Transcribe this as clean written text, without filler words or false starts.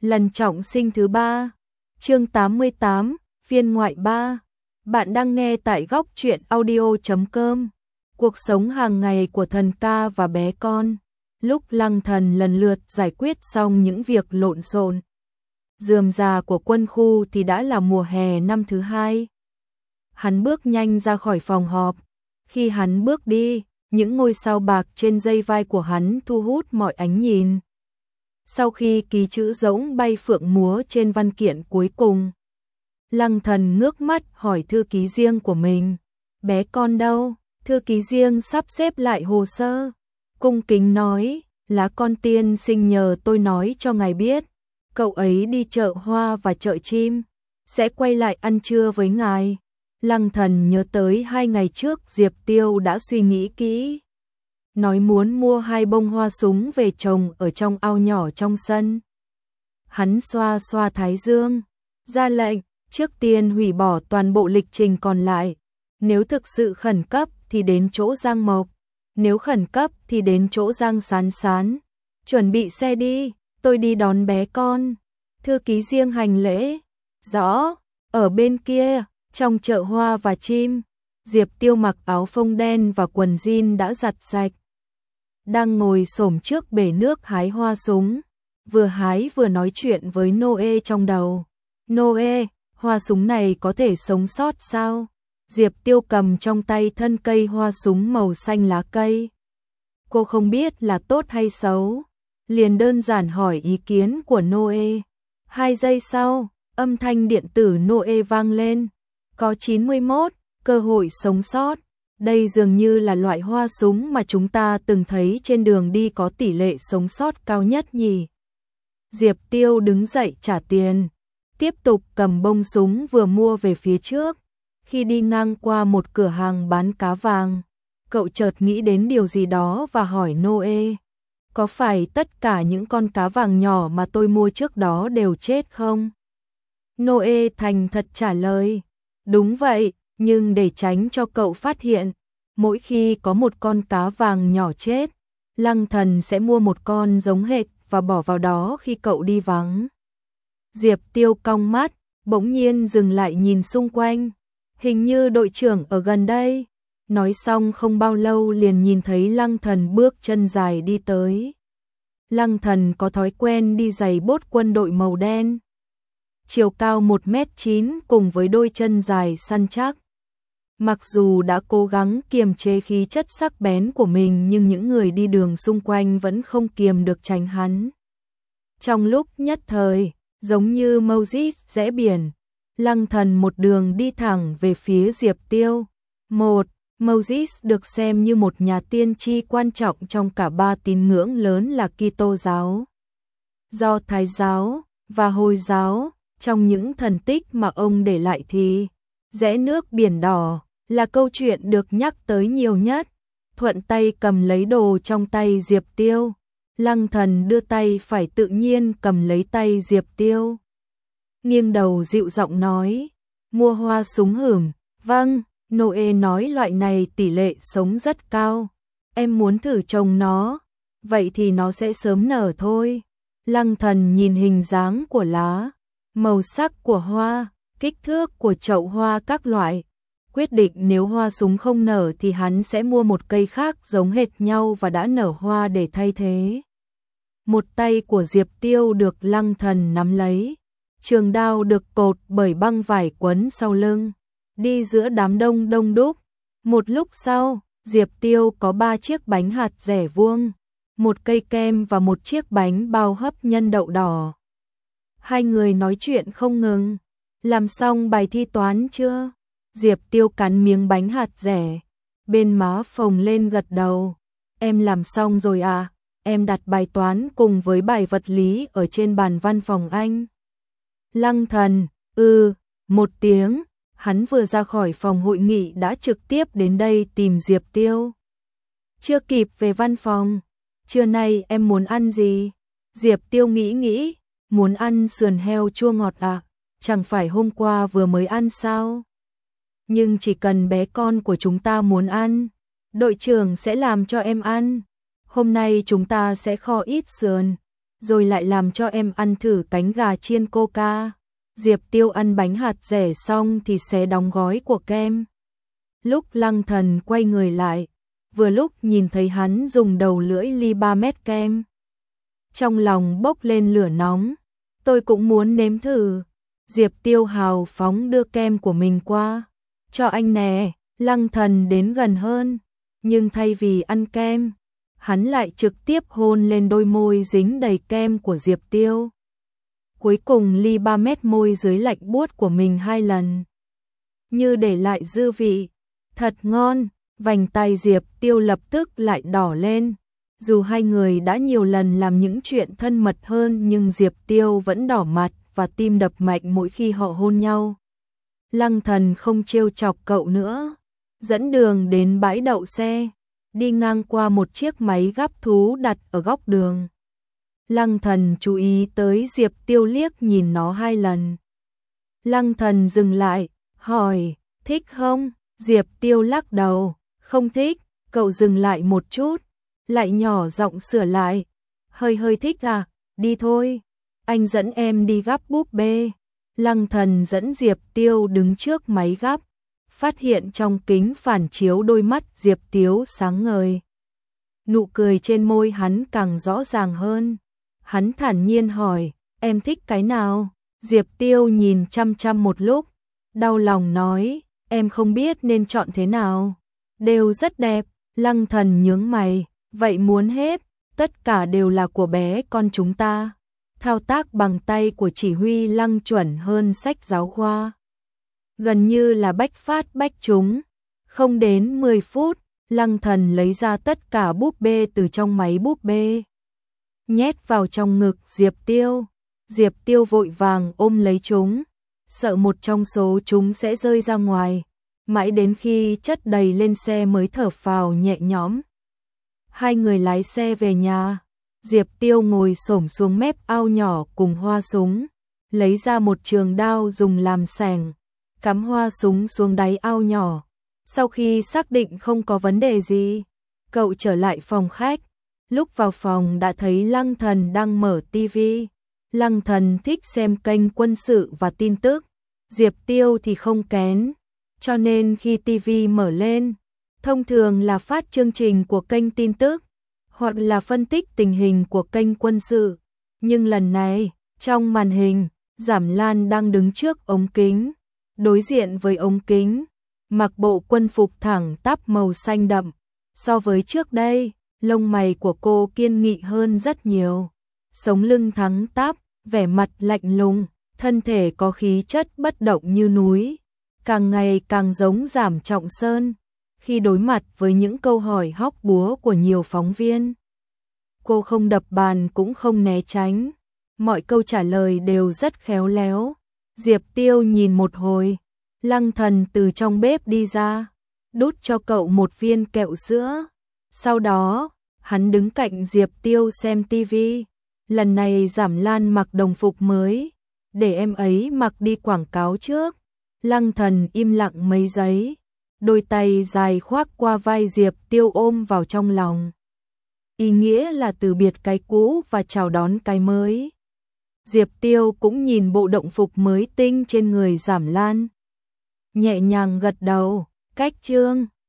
Lần trọng sinh thứ 3. Chương 88, phiên ngoại 3. Bạn đang nghe tại góc truyện audio.com. Cuộc sống hàng ngày của thần ca và bé con. Lúc Lăng Thần lần lượt giải quyết xong những việc lộn xộn rườm rà của quân khu thì đã là mùa hè năm thứ 2. Hắn bước nhanh ra khỏi phòng họp. Khi hắn bước đi, những ngôi sao bạc trên dây vai của hắn thu hút mọi ánh nhìn. Sau khi ký chữ rỗng bay phượng múa trên văn kiện cuối cùng, Lăng Thần ngước mắt hỏi thư ký riêng của mình, bé con đâu? Thư ký riêng sắp xếp lại hồ sơ, cung kính nói, lá con tiên sinh nhờ tôi nói cho ngài biết, cậu ấy đi chợ hoa và chợ chim, sẽ quay lại ăn trưa với ngài. Lăng Thần nhớ tới 2 ngày trước Diệp Tiêu đã suy nghĩ kỹ, nói muốn mua 2 bông hoa súng về trồng ở trong ao nhỏ trong sân. Hắn xoa xoa thái dương, ra lệnh, trước tiên hủy bỏ toàn bộ lịch trình còn lại. Nếu thực sự khẩn cấp thì đến chỗ Giang Mộc, nếu khẩn cấp thì đến chỗ Giang Sán Sán. Chuẩn bị xe đi, tôi đi đón bé con. Thư ký riêng hành lễ. Rõ, ở bên kia, trong chợ hoa và chim, Diệp Tiêu mặc áo phông đen và quần jean đã giặt sạch, đang ngồi xổm trước bể nước hái hoa súng, vừa hái vừa nói chuyện với Noe trong đầu. Noe, hoa súng này có thể sống sót sao? Diệp Tiêu cầm trong tay thân cây hoa súng màu xanh lá cây. Cô không biết là tốt hay xấu, liền đơn giản hỏi ý kiến của Noe. 2 giây sau, âm thanh điện tử Noe vang lên. Có 91, cơ hội sống sót. Đây dường như là loại hoa súng mà chúng ta từng thấy trên đường đi có tỷ lệ sống sót cao nhất nhỉ. Diệp Tiêu đứng dậy trả tiền, tiếp tục cầm bông súng vừa mua về phía trước. Khi đi ngang qua một cửa hàng bán cá vàng, cậu chợt nghĩ đến điều gì đó và hỏi Noe, có phải tất cả những con cá vàng nhỏ mà tôi mua trước đó đều chết không? Noe thành thật trả lời, đúng vậy, nhưng để tránh cho cậu phát hiện, mỗi khi có một con cá vàng nhỏ chết, Lăng Thần sẽ mua một con giống hệt và bỏ vào đó khi cậu đi vắng. Diệp Tiêu cong mắt, bỗng nhiên dừng lại nhìn xung quanh. Hình như đội trưởng ở gần đây. Nói xong không bao lâu liền nhìn thấy Lăng Thần bước chân dài đi tới. Lăng Thần có thói quen đi giày bốt quân đội màu đen, chiều cao 1m9 cùng với đôi chân dài săn chắc. Mặc dù đã cố gắng kiềm chế khí chất sắc bén của mình nhưng những người đi đường xung quanh vẫn không kiềm được tránh hắn. Trong lúc nhất thời, giống như Moses rẽ biển, Lăng Thần một đường đi thẳng về phía Diệp Tiêu. Moses được xem như một nhà tiên tri quan trọng trong cả 3 tín ngưỡng lớn là Kitô giáo, Do Thái giáo và Hồi giáo. Trong những thần tích mà ông để lại thì rẽ nước biển đỏ là câu chuyện được nhắc tới nhiều nhất. Thuận tay cầm lấy đồ trong tay Diệp Tiêu, Lăng Thần đưa tay phải tự nhiên cầm lấy tay Diệp Tiêu, nghiêng đầu dịu giọng nói, mua hoa súng hửm. Vâng, Noe nói loại này tỷ lệ sống rất cao, em muốn thử trồng nó, vậy thì nó sẽ sớm nở thôi. Lăng Thần nhìn hình dáng của lá, màu sắc của hoa, kích thước của chậu hoa các loại, quyết định nếu hoa súng không nở thì hắn sẽ mua một cây khác giống hệt nhau và đã nở hoa để thay thế. Một tay của Diệp Tiêu được Lăng Thần nắm lấy, trường đao được cột bởi băng vải quấn sau lưng, đi giữa đám đông đông đúc. Một lúc sau, Diệp Tiêu có 3 chiếc bánh hạt dẻ vuông, một cây kem và một chiếc bánh bao hấp nhân đậu đỏ. Hai người nói chuyện không ngừng. Làm xong bài thi toán chưa? Diệp Tiêu cắn miếng bánh hạt dẻ, bên má phồng lên gật đầu. Em làm xong rồi à? Em đặt bài toán cùng với bài vật lý ở trên bàn văn phòng anh. Lăng Thần, một tiếng. Hắn vừa ra khỏi phòng hội nghị đã trực tiếp đến đây tìm Diệp Tiêu. Chưa kịp về văn phòng. Trưa nay em muốn ăn gì? Diệp Tiêu nghĩ. Muốn ăn sườn heo chua ngọt à? Chẳng phải hôm qua vừa mới ăn sao? Nhưng chỉ cần bé con của chúng ta muốn ăn, đội trưởng sẽ làm cho em ăn. Hôm nay chúng ta sẽ kho ít sườn. rồi lại làm cho em ăn thử cánh gà chiên coca. Diệp Tiêu ăn bánh hạt dẻ xong thì xé đóng gói của kem. Lúc Lăng Thần quay người lại, vừa lúc nhìn thấy hắn dùng đầu lưỡi ly 3 mét kem. Trong lòng bốc lên lửa nóng, tôi cũng muốn nếm thử. Diệp Tiêu hào phóng đưa kem của mình qua. Cho anh nè. Lăng Thần đến gần hơn, nhưng thay vì ăn kem, hắn lại trực tiếp hôn lên đôi môi dính đầy kem của Diệp Tiêu. Cuối cùng ly 3 mét môi dưới lạnh buốt của mình 2 lần, như để lại dư vị. Thật ngon. Vành tai Diệp Tiêu lập tức lại đỏ lên. Dù hai người đã nhiều lần làm những chuyện thân mật hơn nhưng Diệp Tiêu vẫn đỏ mặt và tim đập mạnh mỗi khi họ hôn nhau. Lăng Thần không trêu chọc cậu nữa, dẫn đường đến bãi đậu xe, đi ngang qua một chiếc máy gắp thú đặt ở góc đường. Lăng Thần chú ý tới Diệp Tiêu liếc nhìn nó 2 lần. Lăng Thần dừng lại, hỏi, thích không? Diệp Tiêu lắc đầu, không thích. Cậu dừng lại một chút, lại nhỏ giọng sửa lại, hơi thích à, đi thôi, anh dẫn em đi gắp búp bê. Lăng Thần dẫn Diệp Tiêu đứng trước máy gắp, phát hiện trong kính phản chiếu đôi mắt Diệp Tiêu sáng ngời. Nụ cười trên môi hắn càng rõ ràng hơn. Hắn thản nhiên hỏi, em thích cái nào? Diệp Tiêu nhìn chăm chăm một lúc, đau lòng nói, em không biết nên chọn thế nào. Đều rất đẹp. Lăng Thần nhướng mày, vậy muốn hết, tất cả đều là của bé con chúng ta. Thao tác bằng tay của chỉ huy Lăng chuẩn hơn sách giáo khoa. Gần như là bách phát bách trúng. Không đến 10 phút, Lăng Thần lấy ra tất cả búp bê từ trong máy búp bê, nhét vào trong ngực Diệp Tiêu. Diệp Tiêu vội vàng ôm lấy chúng, sợ một trong số chúng sẽ rơi ra ngoài. Mãi đến khi chất đầy lên xe mới thở phào nhẹ nhõm. Hai người lái xe về nhà. Diệp Tiêu ngồi xổm xuống mép ao nhỏ cùng hoa súng, lấy ra một trường đao dùng làm xẻng, cắm hoa súng xuống đáy ao nhỏ. Sau khi xác định không có vấn đề gì, cậu trở lại phòng khách. Lúc vào phòng đã thấy Lăng Thần đang mở tivi. Lăng Thần thích xem kênh quân sự và tin tức, Diệp Tiêu thì không kén. Cho nên khi TV mở lên, thông thường là phát chương trình của kênh tin tức, hoặc là phân tích tình hình của kênh quân sự. Nhưng lần này, trong màn hình, Giảm Lan đang đứng trước ống kính, đối diện với ống kính, mặc bộ quân phục thẳng tắp màu xanh đậm. So với trước đây, lông mày của cô kiên nghị hơn rất nhiều, sống lưng thẳng tắp, vẻ mặt lạnh lùng, thân thể có khí chất bất động như núi, càng ngày càng giống Giảm Trọng Sơn. Khi đối mặt với những câu hỏi hóc búa của nhiều phóng viên, cô không đập bàn cũng không né tránh, mọi câu trả lời đều rất khéo léo. Diệp Tiêu nhìn một hồi, Lăng Thần từ trong bếp đi ra, đút cho cậu một viên kẹo sữa. Sau đó, hắn đứng cạnh Diệp Tiêu xem tivi. Lần này Giảm Lan mặc đồng phục mới, để em ấy mặc đi quảng cáo trước. Lăng Thần im lặng mấy giây, đôi tay dài khoác qua vai Diệp Tiêu ôm vào trong lòng. Ý nghĩa là từ biệt cái cũ và chào đón cái mới. Diệp Tiêu cũng nhìn bộ động phục mới tinh trên người Giảm Lan, nhẹ nhàng gật đầu, cách chương